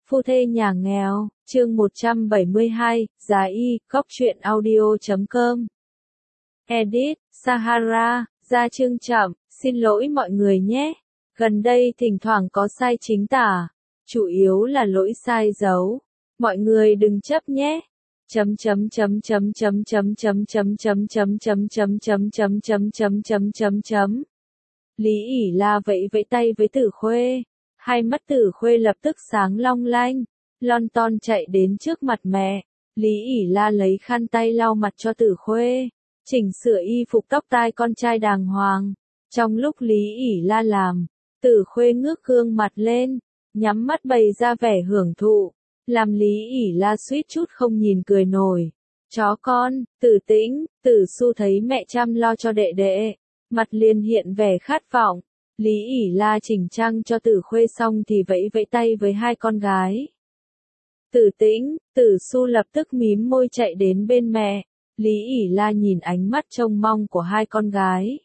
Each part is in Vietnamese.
Phu thê nhà nghèo, chương 172, giá y, góc truyện audio.com. Edit, Sahara, ra chương chậm, xin lỗi mọi người nhé. Gần đây thỉnh thoảng có sai chính tả, chủ yếu là lỗi sai dấu. Mọi người đừng chấp nhé. Lý ỉ la vẫy vẫy tay với Tử Khuê. Hai mắt Tử Khuê lập tức sáng long lanh, lon ton chạy đến trước mặt mẹ. Lý ỉ la lấy khăn tay lau mặt cho Tử Khuê, chỉnh sửa y phục tóc tai con trai đàng hoàng. Trong lúc Lý ỉ la làm, Tử Khuê ngước gương mặt lên, nhắm mắt bày ra vẻ hưởng thụ, làm Lý ỉ la suýt chút không nhìn cười nổi. Chó con, Tử Tĩnh, Tử Su thấy mẹ chăm lo cho đệ đệ, mặt liền hiện vẻ khát vọng. Lý ỉ la chỉnh trang cho Tử Khuê xong thì vẫy vẫy tay với hai con gái. Tử Tĩnh, Tử Su lập tức mím môi chạy đến bên mẹ. Lý ỉ la nhìn ánh mắt trông mong của hai con gái.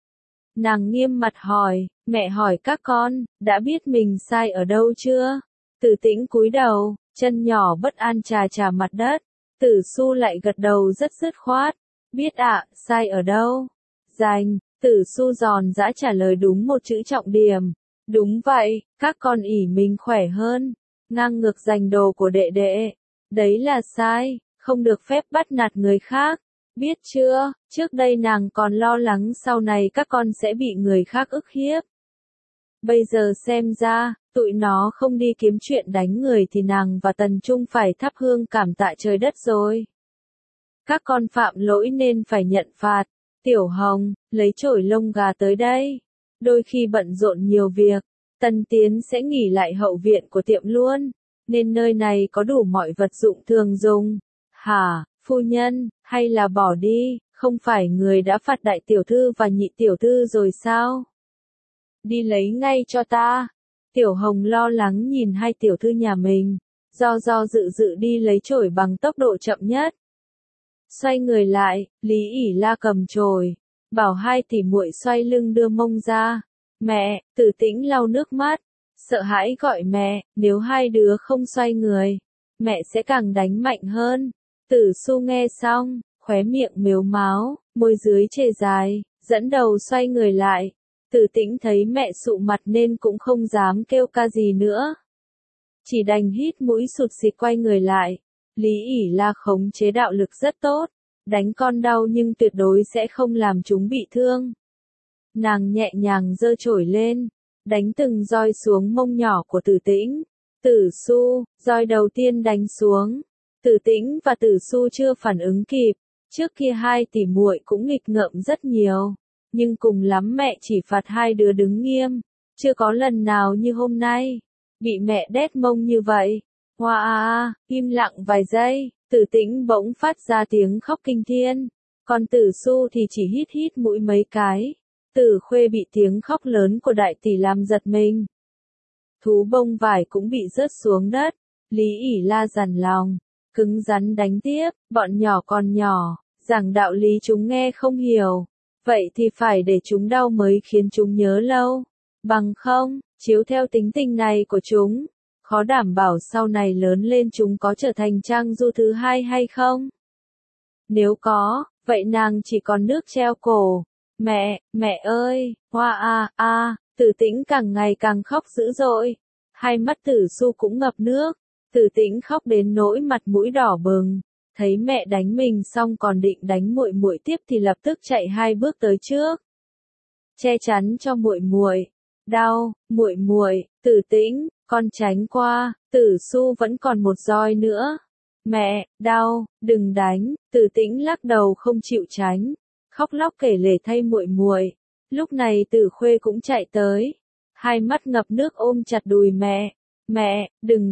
Nàng nghiêm mặt hỏi, mẹ hỏi các con, đã biết mình sai ở đâu chưa? Tử Tĩnh cúi đầu, chân nhỏ bất an chà chà mặt đất. Tử Su lại gật đầu rất dứt khoát. Biết ạ, sai ở đâu? Dành. Tử Su giòn giã trả lời đúng một chữ trọng điểm. Đúng vậy, các con ỷ mình khỏe hơn, ngang ngược giành đồ của đệ đệ. Đấy là sai, không được phép bắt nạt người khác. Biết chưa, trước đây nàng còn lo lắng sau này các con sẽ bị người khác ức hiếp. Bây giờ xem ra, tụi nó không đi kiếm chuyện đánh người thì nàng và Tần Trung phải thắp hương cảm tạ trời đất rồi. Các con phạm lỗi nên phải nhận phạt. Tiểu Hồng, lấy chổi lông gà tới đây. Đôi khi bận rộn nhiều việc, Tần Tiến sẽ nghỉ lại hậu viện của tiệm luôn, nên nơi này có đủ mọi vật dụng thường dùng. Hả, phu nhân, hay là bỏ đi, không phải người đã phạt đại tiểu thư và nhị tiểu thư rồi sao? Đi lấy ngay cho ta. Tiểu Hồng lo lắng nhìn hai tiểu thư nhà mình, do dự đi lấy chổi bằng tốc độ chậm nhất. Xoay người lại, Lý ỉ la cầm chổi, bảo hai tỷ muội xoay lưng đưa mông ra. Mẹ, Tử Tĩnh lau nước mắt, sợ hãi gọi mẹ, nếu hai đứa không xoay người, mẹ sẽ càng đánh mạnh hơn. Tử Su nghe xong, khóe miệng mếu máo, môi dưới chề dài, dẫn đầu xoay người lại. Tử Tĩnh thấy mẹ sụ mặt nên cũng không dám kêu ca gì nữa, chỉ đành hít mũi sụt sịt quay người lại. Lý ỉ la khống chế đạo lực rất tốt, đánh con đau nhưng tuyệt đối sẽ không làm chúng bị thương. Nàng nhẹ nhàng giơ chổi lên, đánh từng roi xuống mông nhỏ của Tử Tĩnh. Tử Su, roi đầu tiên đánh xuống. Tử Tĩnh và Tử Su chưa phản ứng kịp, trước kia hai tỷ muội cũng nghịch ngợm rất nhiều, nhưng cùng lắm mẹ chỉ phạt hai đứa đứng nghiêm, chưa có lần nào như hôm nay, bị mẹ đét mông như vậy. Hoa im lặng vài giây, Tử Tĩnh bỗng phát ra tiếng khóc kinh thiên, còn Tử Su thì chỉ hít mũi mấy cái. Tử Khuê bị tiếng khóc lớn của đại tỷ làm giật mình. Thú bông vải cũng bị rớt xuống đất. Lý ỉ la dằn lòng, cứng rắn đánh tiếp, bọn nhỏ còn nhỏ, giảng đạo lý chúng nghe không hiểu, vậy thì phải để chúng đau mới khiến chúng nhớ lâu. Bằng không, chiếu theo tính tình này của chúng, khó đảm bảo sau này lớn lên chúng có trở thành Trang Du thứ hai hay không. Nếu có, vậy nàng chỉ còn nước treo cổ. Mẹ ơi, hoa Tử Tĩnh càng ngày càng khóc dữ dội. Hai mắt Tử Su cũng ngập nước. Tử Tĩnh khóc đến nỗi mặt mũi đỏ bừng. Thấy mẹ đánh mình xong còn định đánh muội muội tiếp thì lập tức chạy hai bước tới trước, che chắn cho muội muội. Đau, muội, Tử Tĩnh, con tránh qua. Tử Su vẫn còn một roi nữa. Mẹ, đau, đừng đánh. Tử Tĩnh lắc đầu không chịu tránh, khóc lóc kể lể thay muội muội. Lúc này Tử Khuê cũng chạy tới, hai mắt ngập nước ôm chặt đùi mẹ. Mẹ, đừng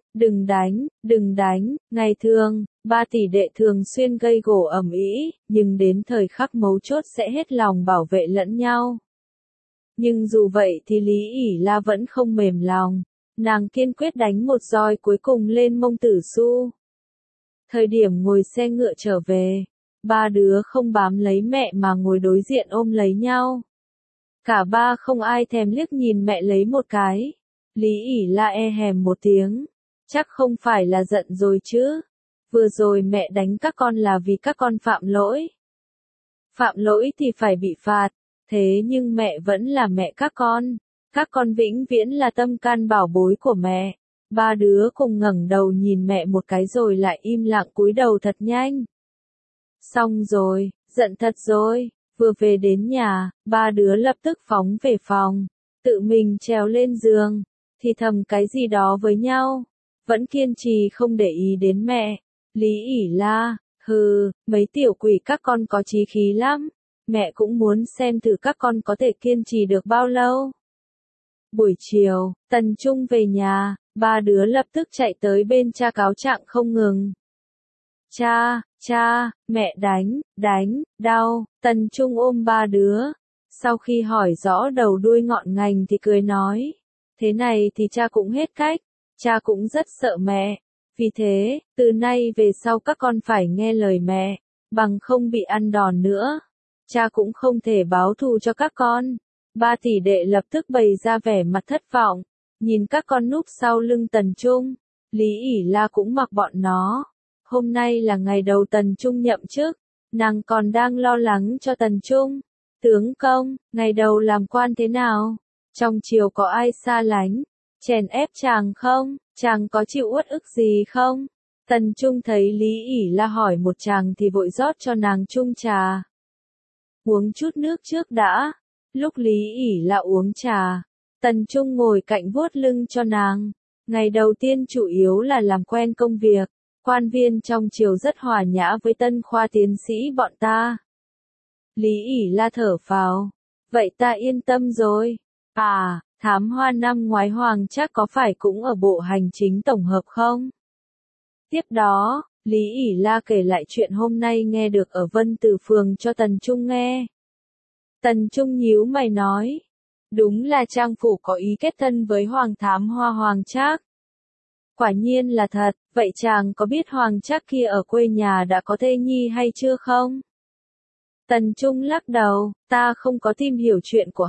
đánh. Ngày thường, ba tỷ đệ thường xuyên gây gổ ầm ĩ, nhưng đến thời khắc mấu chốt sẽ hết lòng bảo vệ lẫn nhau. Nhưng dù vậy thì Lý ỉ la vẫn không mềm lòng, nàng kiên quyết đánh một roi cuối cùng lên mông Tử Su. Thời điểm ngồi xe ngựa trở về, ba đứa không bám lấy mẹ mà ngồi đối diện ôm lấy nhau. Cả ba không ai thèm liếc nhìn mẹ lấy một cái. Lý ỉ la e hèm một tiếng, chắc không phải là giận rồi chứ. Vừa rồi mẹ đánh các con là vì các con phạm lỗi. Phạm lỗi thì phải bị phạt, thế nhưng mẹ vẫn là mẹ các con vĩnh viễn là tâm can bảo bối của mẹ. Ba đứa cùng ngẩng đầu nhìn mẹ một cái rồi lại im lặng cúi đầu thật nhanh. Xong rồi, giận thật rồi, vừa về đến nhà, ba đứa lập tức phóng về phòng, tự mình trèo lên giường, thì thầm cái gì đó với nhau, vẫn kiên trì không để ý đến mẹ. Lý ỉ la, hừ, mấy tiểu quỷ các con có chí khí lắm, mẹ cũng muốn xem thử các con có thể kiên trì được bao lâu. Buổi chiều, Tần Trung về nhà, ba đứa lập tức chạy tới bên cha cáo trạng không ngừng. Cha, mẹ đánh, đau, Tần Trung ôm ba đứa. Sau khi hỏi rõ đầu đuôi ngọn ngành thì cười nói, thế này thì cha cũng hết cách, cha cũng rất sợ mẹ. Vì thế, từ nay về sau các con phải nghe lời mẹ, bằng không bị ăn đòn nữa. Cha cũng không thể báo thù cho các con. Ba tỷ đệ lập tức bày ra vẻ mặt thất vọng, nhìn các con núp sau lưng Tần Trung. Lý ỉ la cũng mặc bọn nó. Hôm nay là ngày đầu Tần Trung nhậm chức, nàng còn đang lo lắng cho Tần Trung. Tướng công, ngày đầu làm quan thế nào? Trong triều có ai xa lánh, chèn ép chàng không? Chàng có chịu uất ức gì không? Tần Trung thấy Lý ỉ la hỏi một chàng thì vội rót cho nàng chung trà. Uống chút nước trước đã. Lúc Lý ỉ la uống trà, Tần Trung ngồi cạnh vuốt lưng cho nàng. Ngày đầu tiên chủ yếu là làm quen công việc. Quan viên trong triều rất hòa nhã với tân khoa tiến sĩ bọn ta. Lý ỉ la thở phào. Vậy ta yên tâm rồi. À, thám hoa năm ngoái Hoàng chắc có phải cũng ở bộ hành chính tổng hợp không? Tiếp đó, Lý ỉ la kể lại chuyện hôm nay nghe được ở Vân Tử Phường cho Tần Trung nghe. Tần Trung nhíu mày nói. Đúng là Trang Phủ có ý kết thân với Hoàng thám hoa Hoàng Trác. Quả nhiên là thật, vậy chàng có biết Hoàng Trác kia ở quê nhà đã có thê nhi hay chưa không? Tần Trung lắc đầu, ta không có tìm hiểu chuyện của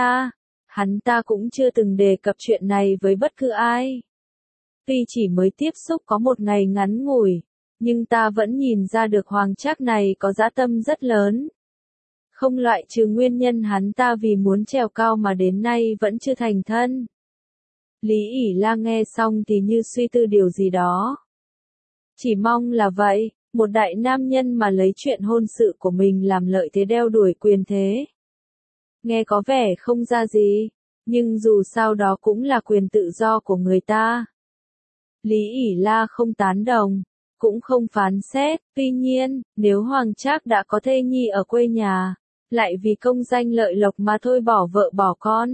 hắn ta cũng chưa từng đề cập chuyện này với bất cứ ai. Tuy chỉ mới tiếp xúc có một ngày ngắn ngủi, nhưng ta vẫn nhìn ra được Hoàng Trác này có dã tâm rất lớn. Không loại trừ nguyên nhân hắn ta vì muốn trèo cao mà đến nay vẫn chưa thành thân. Lý ỉ la nghe xong thì như suy tư điều gì đó. Chỉ mong là vậy, một đại nam nhân mà lấy chuyện hôn sự của mình làm lợi thế đeo đuổi quyền thế. Nghe có vẻ không ra gì, nhưng dù sao đó cũng là quyền tự do của người ta. Lý ỉ la không tán đồng, cũng không phán xét, tuy nhiên, nếu Hoàng Trác đã có thê nhi ở quê nhà, lại vì công danh lợi lộc mà thôi bỏ vợ bỏ con.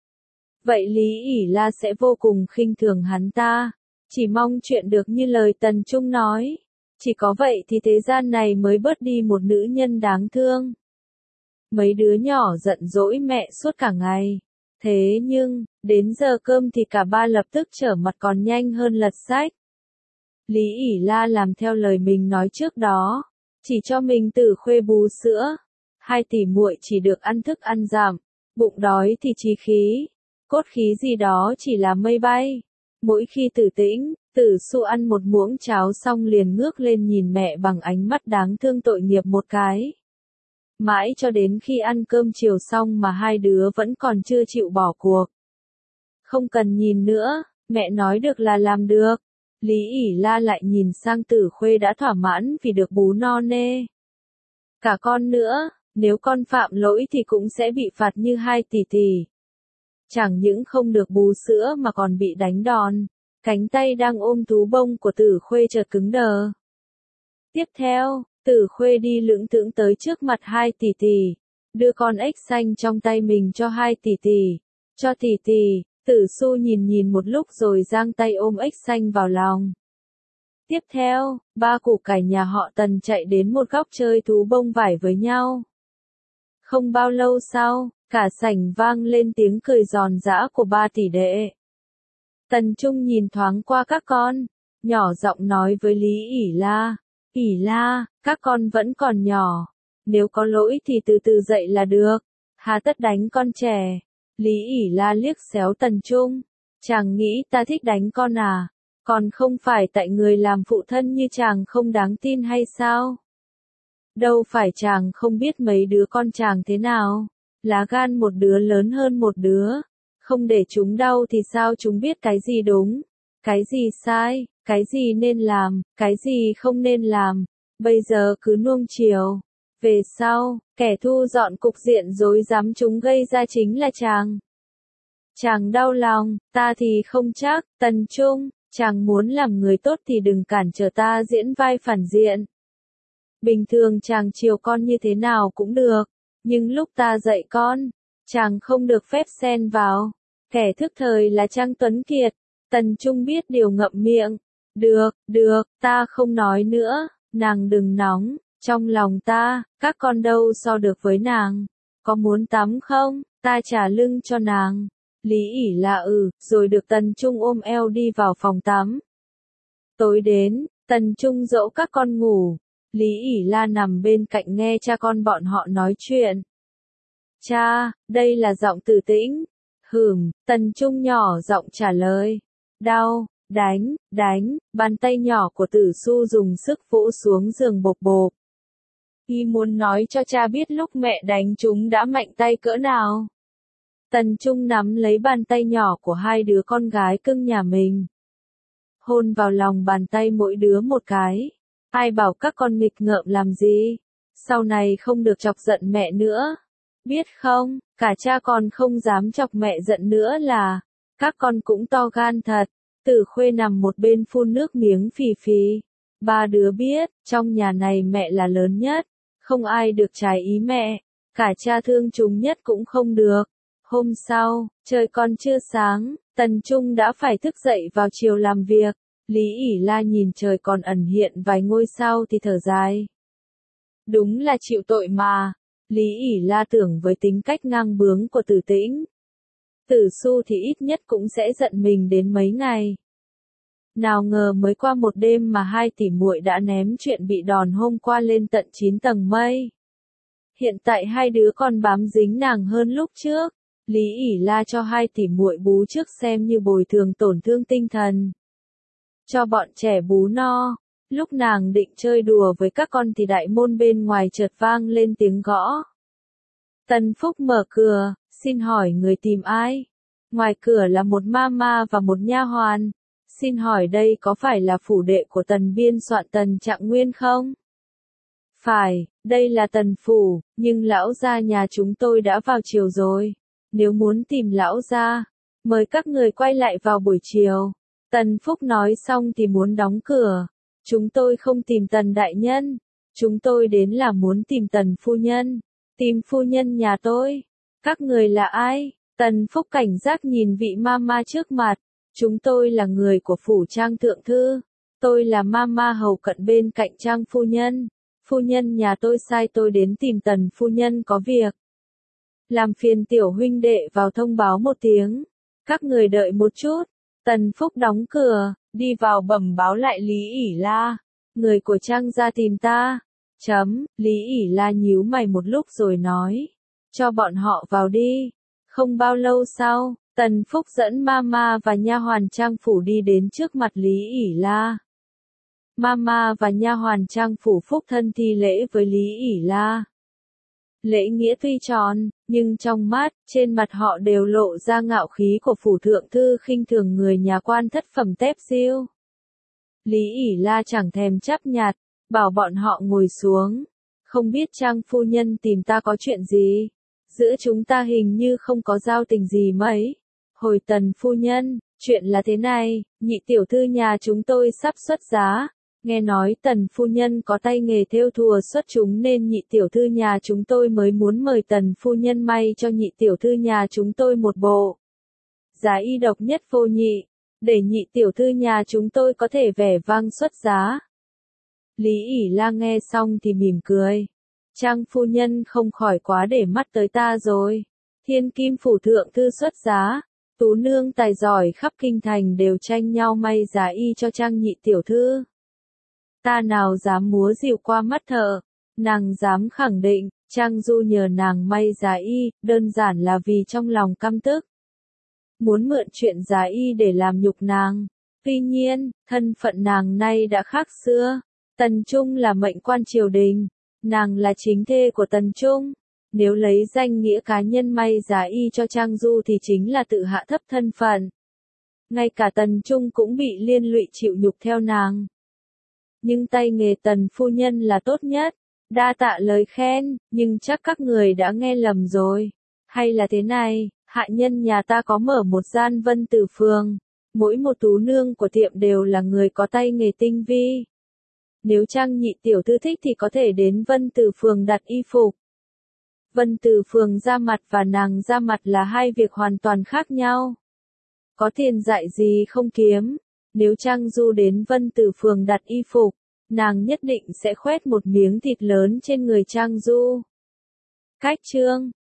Vậy Lý ỉ la sẽ vô cùng khinh thường hắn ta, chỉ mong chuyện được như lời Tần Trung nói. Chỉ có vậy thì thế gian này mới bớt đi một nữ nhân đáng thương. Mấy đứa nhỏ giận dỗi mẹ suốt cả ngày. Thế nhưng, đến giờ cơm thì cả ba lập tức trở mặt còn nhanh hơn lật sách. Lý ỉ la làm theo lời mình nói trước đó, chỉ cho mình Tử Khuê bú sữa. Hai tỷ muội chỉ được ăn thức ăn giảm, bụng đói thì chí khí, cốt khí gì đó chỉ là mây bay. Mỗi khi Tử Tĩnh, Tử Xu ăn một muỗng cháo xong liền ngước lên nhìn mẹ bằng ánh mắt đáng thương tội nghiệp một cái. Mãi cho đến khi ăn cơm chiều xong mà hai đứa vẫn còn chưa chịu bỏ cuộc. Không cần nhìn nữa, mẹ nói được là làm được. Lý ỉ la lại nhìn sang Tử Khuê đã thỏa mãn vì được bú no nê. Cả con nữa, nếu con phạm lỗi thì cũng sẽ bị phạt như hai tỷ tỷ. Chẳng những không được bú sữa mà còn bị đánh đòn. Cánh tay đang ôm thú bông của Tử Khuê chợt cứng đờ. Tiếp theo, Tử Khuê đi lững thững tới trước mặt hai tỷ tỷ, đưa con ếch xanh trong tay mình cho hai tỷ tỷ. Cho tỷ tỷ, Tử Xu nhìn một lúc rồi giang tay ôm ếch xanh vào lòng. Tiếp theo, ba củ cải nhà họ Tần chạy đến một góc chơi thú bông vải với nhau. Không bao lâu sau, cả sảnh vang lên tiếng cười giòn giã của ba tỷ đệ. Tần Trung nhìn thoáng qua các con, nhỏ giọng nói với Lý ỉ la. ỉ la, các con vẫn còn nhỏ, nếu có lỗi thì từ từ dạy là được, hà tất đánh con trẻ. Lý ỉ la liếc xéo Tần Trung, chàng nghĩ ta thích đánh con à, Còn không phải tại người làm phụ thân như chàng không đáng tin hay sao? Đâu phải chàng không biết mấy đứa con chàng thế nào. Lá gan một đứa lớn hơn một đứa. Không để chúng đau thì sao chúng biết cái gì đúng, cái gì sai, cái gì nên làm, cái gì không nên làm. Bây giờ cứ nuông chiều. Về sau, kẻ thu dọn cục diện rối rắm chúng gây ra chính là chàng. Chàng đau lòng, ta thì không chắc. Tần Trung, chàng muốn làm người tốt thì đừng cản trở ta diễn vai phản diện. Bình thường chàng chiều con như thế nào cũng được, nhưng lúc ta dạy con, chàng không được phép xen vào. Kẻ thức thời là Trang Tuấn Kiệt. Tần Trung biết điều ngậm miệng. Được, ta không nói nữa, nàng đừng nóng. Trong lòng ta, các con đâu so được với nàng. Có muốn tắm không, ta trả lưng cho nàng. Lý ỉ là rồi được Tần Trung ôm eo đi vào phòng tắm. Tối đến, Tần Trung dỗ các con ngủ. Lý ỉ la nằm bên cạnh nghe cha con bọn họ nói chuyện. Cha, đây là giọng Tử Tĩnh. Tần Trung nhỏ giọng trả lời. Đau, đánh, bàn tay nhỏ của Tử Su dùng sức vỗ xuống giường bộp bộp. Y muốn nói cho cha biết lúc mẹ đánh chúng đã mạnh tay cỡ nào. Tần Trung nắm lấy bàn tay nhỏ của hai đứa con gái cưng nhà mình. Hôn vào lòng bàn tay mỗi đứa một cái. Ai bảo các con nghịch ngợm làm gì? Sau này không được chọc giận mẹ nữa. Biết không, cả cha con không dám chọc mẹ giận nữa là. Các con cũng to gan thật. Tử Khuê nằm một bên phun nước miếng phì phì. Ba đứa biết, trong nhà này mẹ là lớn nhất. Không ai được trái ý mẹ. Cả cha thương chúng nhất cũng không được. Hôm sau, trời còn chưa sáng, Tần Trung đã phải thức dậy vào chiều làm việc. Lý ỉ la nhìn trời còn ẩn hiện vài ngôi sao thì thở dài. Đúng là chịu tội mà. Lý ỉ la tưởng với tính cách ngang bướng của Tử Tĩnh, Tử Su thì ít nhất cũng sẽ giận mình đến mấy ngày. Nào ngờ mới qua một đêm mà hai tỷ muội đã ném chuyện bị đòn hôm qua lên tận 9 tầng mây. Hiện tại hai đứa còn bám dính nàng hơn lúc trước. Lý ỉ la cho hai tỷ muội bú trước xem như bồi thường tổn thương tinh thần. Cho bọn trẻ bú no. Lúc nàng định chơi đùa với các con thì đại môn bên ngoài chợt vang lên tiếng gõ. Tần Phúc mở cửa, xin hỏi người tìm ai? Ngoài cửa là một mama và một nha hoàn. Xin hỏi đây có phải là phủ đệ của Tần biên soạn Tần Trạng Nguyên không? Phải, đây là Tần phủ, nhưng lão gia nhà chúng tôi đã vào chiều rồi. Nếu muốn tìm lão gia, mời các người quay lại vào buổi chiều. Tần Phúc nói xong thì muốn đóng cửa. Chúng tôi không tìm Tần đại nhân. Chúng tôi đến là muốn tìm Tần phu nhân. Tìm phu nhân nhà tôi. Các người là ai? Tần Phúc cảnh giác nhìn vị mama trước mặt. Chúng tôi là người của phủ Trang thượng thư. Tôi là mama hầu cận bên cạnh Trang phu nhân. Phu nhân nhà tôi sai tôi đến tìm Tần phu nhân có việc. Làm phiền tiểu huynh đệ vào thông báo một tiếng. Các người đợi một chút. Tần Phúc đóng cửa, đi vào bẩm báo lại Lý ỉ la. Người của Trang gia tìm ta. Lý ỉ la nhíu mày một lúc rồi nói. Cho bọn họ vào đi. Không bao lâu sau, Tần Phúc dẫn mama và nha hoàn Trang phủ đi đến trước mặt Lý ỉ la. Mama và nha hoàn Trang phủ phúc thân thi lễ với Lý ỉ la. Lễ nghĩa tuy tròn, nhưng trong mắt, trên mặt họ đều lộ ra ngạo khí của phủ thượng thư khinh thường người nhà quan thất phẩm tép diêu. Lý ỉ la chẳng thèm chấp nhặt, bảo bọn họ ngồi xuống. Không biết Trang phu nhân tìm ta có chuyện gì? Giữa chúng ta hình như không có giao tình gì mấy. Hồi Tần phu nhân, chuyện là thế này, nhị tiểu thư nhà chúng tôi sắp xuất giá. Nghe nói Tần phu nhân có tay nghề thêu thùa xuất chúng nên nhị tiểu thư nhà chúng tôi mới muốn mời Tần phu nhân may cho nhị tiểu thư nhà chúng tôi một bộ giá y độc nhất vô nhị, để nhị tiểu thư nhà chúng tôi có thể vẻ vang xuất giá. Lý ỉ la nghe xong thì mỉm cười. Trang phu nhân không khỏi quá để mắt tới ta rồi. Thiên kim phủ thượng thư xuất giá, tú nương tài giỏi khắp kinh thành đều tranh nhau may giá y cho Trang nhị tiểu thư. Ta nào dám múa dịu qua mắt thợ, nàng dám khẳng định, Trang Du nhờ nàng may giá y, đơn giản là vì trong lòng căm tức. Muốn mượn chuyện giá y để làm nhục nàng. Tuy nhiên, thân phận nàng nay đã khác xưa. Tần Trung là mệnh quan triều đình, nàng là chính thê của Tần Trung. Nếu lấy danh nghĩa cá nhân may giá y cho Trang Du thì chính là tự hạ thấp thân phận. Ngay cả Tần Trung cũng bị liên lụy chịu nhục theo nàng. Nhưng tay nghề Tần phu nhân là tốt nhất. Đa tạ lời khen, nhưng chắc các người đã nghe lầm rồi. Hay là thế này, hạ nhân nhà ta có mở một gian Vân Tử Phường. Mỗi một tú nương của tiệm đều là người có tay nghề tinh vi. Nếu Trang nhị tiểu thư thích thì có thể đến Vân Tử Phường đặt y phục. Vân Tử Phường ra mặt và nàng ra mặt là hai việc hoàn toàn khác nhau. Có tiền dạy gì không kiếm. Nếu Trang Du đến Vân Tử Phường đặt y phục, nàng nhất định sẽ khoét một miếng thịt lớn trên người Trang Du. Cách chương